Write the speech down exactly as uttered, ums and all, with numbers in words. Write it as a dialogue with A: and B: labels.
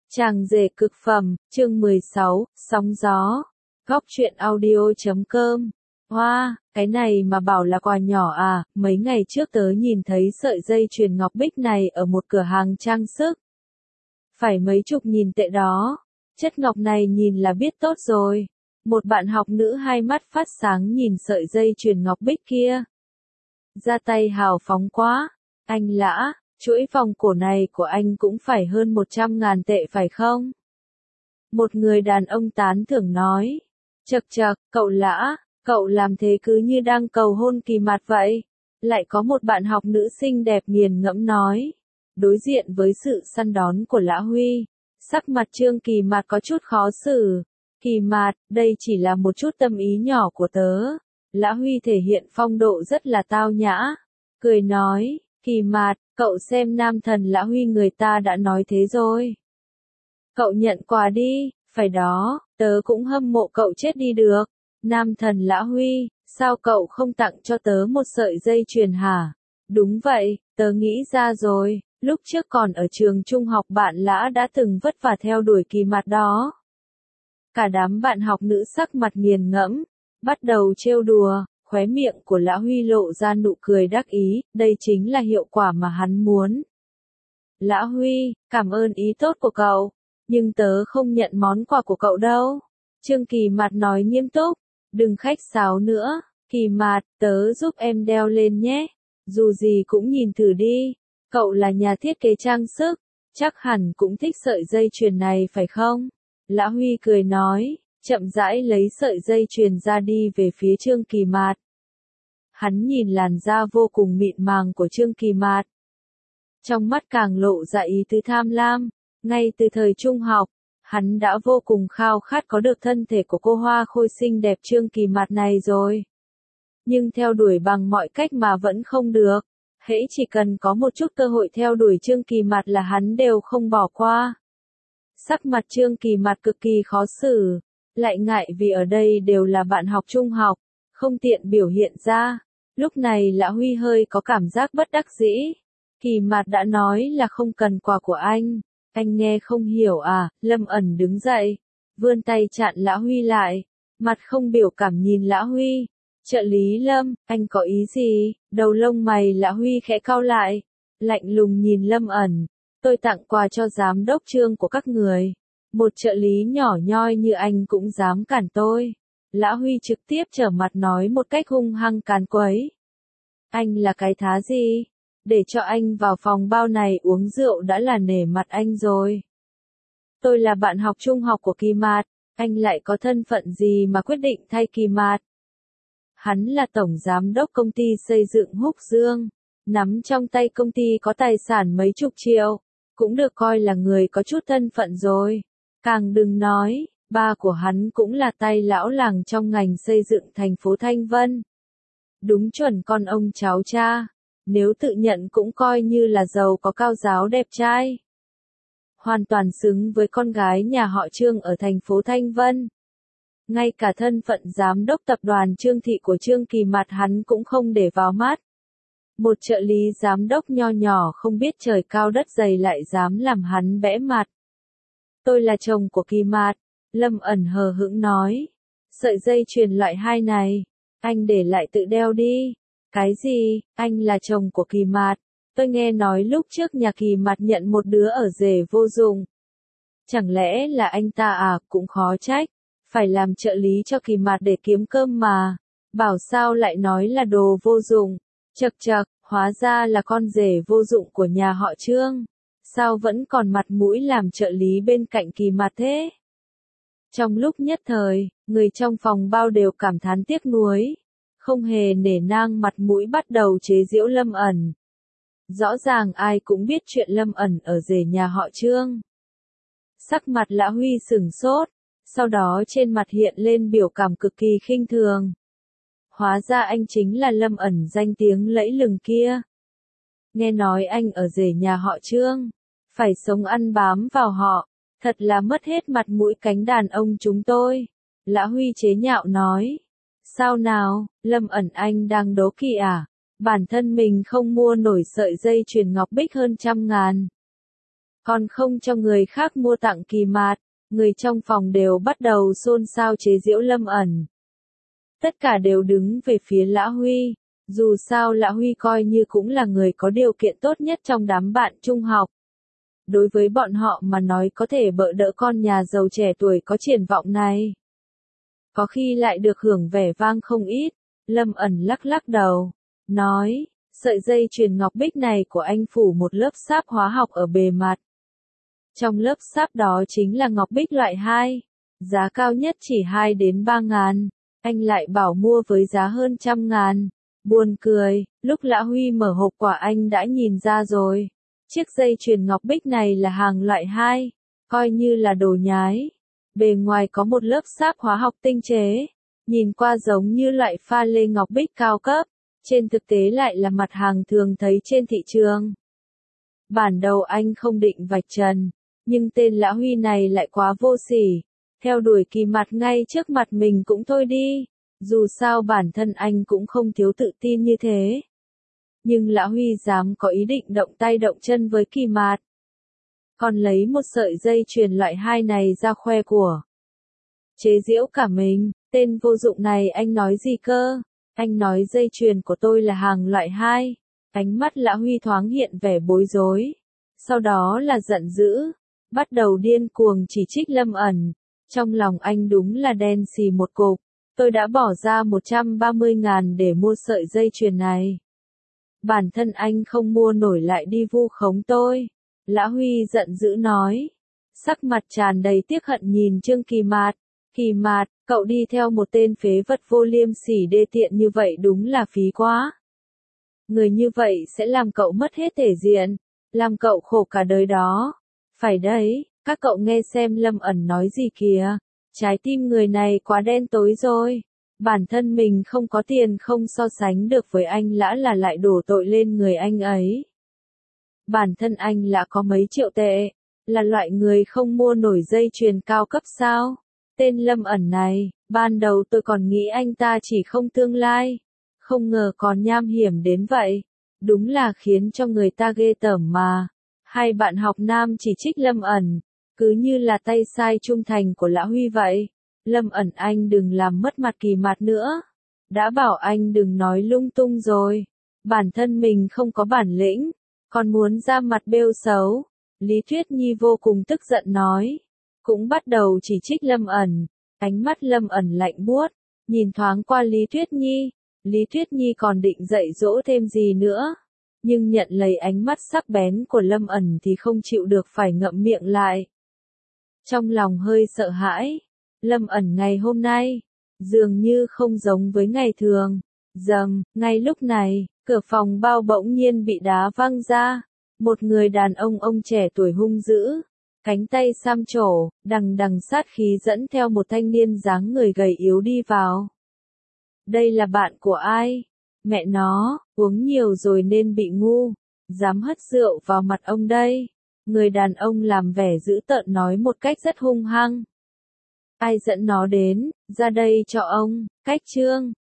A: Chàng rể cực phẩm, chương mười sáu, sóng gió. Góc truyện audio chấm com. Hoa, cái này mà bảo là quà nhỏ à, mấy ngày trước tớ nhìn thấy sợi dây chuyền ngọc bích này ở một cửa hàng trang sức. Phải mấy chục nghìn tệ đó, chất ngọc này nhìn là biết tốt rồi. Một bạn học nữ hai mắt phát sáng nhìn sợi dây chuyền ngọc bích kia. Ra tay hào phóng quá, anh Lã. Chuỗi vòng cổ này của anh cũng phải hơn một trăm ngàn tệ phải không? Một người đàn ông tán thưởng nói. Chậc chậc, cậu Lã, cậu làm thế cứ như đang cầu hôn Kỳ Mạt vậy. Lại có một bạn học nữ xinh đẹp nghiền ngẫm nói. Đối diện với sự săn đón của Lã Huy, sắc mặt Trương Kỳ Mạt có chút khó xử. Kỳ Mạt, đây chỉ là một chút tâm ý nhỏ của tớ. Lã Huy thể hiện phong độ rất là tao nhã. Cười nói, Kỳ Mạt, cậu xem nam thần Lã Huy người ta đã nói thế rồi. Cậu nhận quà đi, phải đó, tớ cũng hâm mộ cậu chết đi được. Nam thần Lã Huy, sao cậu không tặng cho tớ một sợi dây chuyền hả? Đúng vậy, tớ nghĩ ra rồi, lúc trước còn ở trường trung học bạn Lã đã từng vất vả theo đuổi Kỳ Mạt đó. Cả đám bạn học nữ sắc mặt nghiền ngẫm, bắt đầu trêu đùa. Khóe miệng của Lã Huy lộ ra nụ cười đắc ý, đây chính là hiệu quả mà hắn muốn. Lã Huy, cảm ơn ý tốt của cậu, nhưng tớ không nhận món quà của cậu đâu. Trương Kỳ Mạt nói nghiêm túc, đừng khách sáo nữa, Kỳ Mạt, tớ giúp em đeo lên nhé, dù gì cũng nhìn thử đi, cậu là nhà thiết kế trang sức, chắc hẳn cũng thích sợi dây chuyền này phải không? Lã Huy cười nói. Chậm rãi lấy sợi dây chuyền ra đi về phía Trương Kỳ Mạt. Hắn nhìn làn da vô cùng mịn màng của Trương Kỳ Mạt. Trong mắt càng lộ ra ý tứ tham lam. Ngay từ thời trung học, hắn đã vô cùng khao khát có được thân thể của cô hoa khôi xinh đẹp Trương Kỳ Mạt này rồi. Nhưng theo đuổi bằng mọi cách mà vẫn không được. Hễ chỉ cần có một chút cơ hội theo đuổi Trương Kỳ Mạt là hắn đều không bỏ qua. Sắc mặt Trương Kỳ Mạt cực kỳ khó xử. Lại ngại vì ở đây đều là bạn học trung học, không tiện biểu hiện ra. Lúc này Lã Huy hơi có cảm giác bất đắc dĩ. Kỳ Mạt đã nói là không cần quà của anh. Anh nghe không hiểu à? Lâm ẩn đứng dậy, vươn tay chặn Lã Huy lại, mặt không biểu cảm nhìn Lã Huy. Trợ lý Lâm, anh có ý gì? Đầu lông mày Lã Huy khẽ cau lại, lạnh lùng nhìn Lâm ẩn. Tôi tặng quà cho giám đốc Trương của các người. Một trợ lý nhỏ nhoi như anh cũng dám cản tôi. Lã Huy trực tiếp trở mặt nói một cách hung hăng càn quấy. Anh là cái thá gì? Để cho anh vào phòng bao này uống rượu đã là nể mặt anh rồi. Tôi là bạn học trung học của Kỳ Mạt, anh lại có thân phận gì mà quyết định thay Kỳ Mạt? Hắn là tổng giám đốc công ty xây dựng Húc Dương, nắm trong tay công ty có tài sản mấy chục triệu, cũng được coi là người có chút thân phận rồi. Càng đừng nói, ba của hắn cũng là tay lão làng trong ngành xây dựng thành phố Thanh Vân. Đúng chuẩn con ông cháu cha, nếu tự nhận cũng coi như là giàu có cao giáo đẹp trai. Hoàn toàn xứng với con gái nhà họ Trương ở thành phố Thanh Vân. Ngay cả thân phận giám đốc tập đoàn Trương Thị của Trương Kỳ Mạt hắn cũng không để vào mắt. Một trợ lý giám đốc nho nhỏ không biết trời cao đất dày lại dám làm hắn bẽ mặt. Tôi là chồng của Kỳ Mạt, Lâm ẩn hờ hững nói. Sợi dây chuyền loại hai này, anh để lại tự đeo đi. Cái gì, anh là chồng của Kỳ Mạt? Tôi nghe nói lúc trước nhà Kỳ Mạt nhận một đứa ở rể vô dụng. Chẳng lẽ là anh ta à, cũng khó trách. Phải làm trợ lý cho Kỳ Mạt để kiếm cơm mà. Bảo sao lại nói là đồ vô dụng. Chậc chậc, hóa ra là con rể vô dụng của nhà họ Trương. Sao vẫn còn mặt mũi làm trợ lý bên cạnh Kỳ Mạt thế? Trong lúc nhất thời, người trong phòng bao đều cảm thán tiếc nuối. Không hề nể nang mặt mũi bắt đầu chế giễu Lâm ẩn. Rõ ràng ai cũng biết chuyện Lâm ẩn ở rể nhà họ Trương. Sắc mặt Lã Huy sửng sốt, sau đó trên mặt hiện lên biểu cảm cực kỳ khinh thường. Hóa ra anh chính là Lâm ẩn danh tiếng lẫy lừng kia. Nghe nói anh ở rể nhà họ Trương, phải sống ăn bám vào họ, thật là mất hết mặt mũi cánh đàn ông chúng tôi. Lã Huy chế nhạo nói. Sao nào, Lâm ẩn anh đang đố kỵ à? Bản thân mình không mua nổi sợi dây chuyền ngọc bích hơn trăm ngàn. còn không cho người khác mua tặng Kỳ Mạt, người trong phòng đều bắt đầu xôn xao chế giễu Lâm ẩn. Tất cả đều đứng về phía Lã Huy, dù sao Lã Huy coi như cũng là người có điều kiện tốt nhất trong đám bạn trung học. Đối với bọn họ mà nói có thể bợ đỡ con nhà giàu trẻ tuổi có triển vọng này. Có khi lại được hưởng vẻ vang không ít, Lâm ẩn lắc lắc đầu, nói, sợi dây chuyền ngọc bích này của anh phủ một lớp sáp hóa học ở bề mặt. Trong lớp sáp đó chính là ngọc bích loại hai, giá cao nhất chỉ hai đến ba ngàn, anh lại bảo mua với giá hơn trăm ngàn. Buồn cười, lúc Lã Huy mở hộp quả anh đã nhìn ra rồi. Chiếc dây chuyền ngọc bích này là hàng loại hai, coi như là đồ nhái. Bề ngoài có một lớp sáp hóa học tinh chế, nhìn qua giống như loại pha lê ngọc bích cao cấp, trên thực tế lại là mặt hàng thường thấy trên thị trường. Bản đầu anh không định vạch trần, nhưng tên Lã Huy này lại quá vô sỉ, theo đuổi Kỳ Mạt ngay trước mặt mình cũng thôi đi, dù sao bản thân anh cũng không thiếu tự tin như thế. Nhưng Lã Huy dám có ý định động tay động chân với Kỳ Mạt. Còn lấy một sợi dây chuyền loại hai này ra khoe của. Chế giễu cả mình, tên vô dụng này anh nói gì cơ? Anh nói dây chuyền của tôi là hàng loại hai. Ánh mắt Lã Huy thoáng hiện vẻ bối rối. Sau đó là giận dữ. Bắt đầu điên cuồng chỉ trích Lâm ẩn. Trong lòng anh đúng là đen xì một cục. Tôi đã bỏ ra một trăm ba mươi ngàn để mua sợi dây chuyền này. Bản thân anh không mua nổi lại đi vu khống tôi. Lã Huy giận dữ nói. Sắc mặt tràn đầy tiếc hận nhìn Trương Kỳ Mạt. Kỳ Mạt, cậu đi theo một tên phế vật vô liêm sỉ đê tiện như vậy đúng là phí quá. Người như vậy sẽ làm cậu mất hết thể diện, làm cậu khổ cả đời đó. Phải đấy, các cậu nghe xem Lâm ẩn nói gì kìa. Trái tim người này quá đen tối rồi. Bản thân mình không có tiền không so sánh được với anh Lã là lại đổ tội lên người anh ấy. Bản thân anh Lã có mấy triệu tệ, là loại người không mua nổi dây chuyền cao cấp sao? Tên Lâm ẩn này, ban đầu tôi còn nghĩ anh ta chỉ không tương lai, không ngờ còn nham hiểm đến vậy. Đúng là khiến cho người ta ghê tởm mà. Hai bạn học nam chỉ trích Lâm ẩn, cứ như là tay sai trung thành của Lã Huy vậy. Lâm ẩn anh đừng làm mất mặt Kỳ Mạt nữa. Đã bảo anh đừng nói lung tung rồi. Bản thân mình không có bản lĩnh, còn muốn ra mặt bêu xấu. Lý Tuyết Nhi vô cùng tức giận nói. Cũng bắt đầu chỉ trích Lâm ẩn. Ánh mắt Lâm ẩn lạnh buốt, nhìn thoáng qua Lý Tuyết Nhi. Lý Tuyết Nhi còn định dạy dỗ thêm gì nữa. Nhưng nhận lấy ánh mắt sắc bén của Lâm ẩn thì không chịu được phải ngậm miệng lại. Trong lòng hơi sợ hãi. Lâm ẩn ngày hôm nay, dường như không giống với ngày thường. Dầm, ngay lúc này, cửa phòng bao bỗng nhiên bị đá văng ra. Một người đàn ông ông trẻ tuổi hung dữ, cánh tay xăm trổ, đằng đằng sát khí dẫn theo một thanh niên dáng người gầy yếu đi vào. Đây là bạn của ai? Mẹ nó, uống nhiều rồi nên bị ngu, dám hất rượu vào mặt ông đây. Người đàn ông làm vẻ dữ tợn nói một cách rất hung hăng. Ai dẫn nó đến, ra đây cho ông, cách Trương.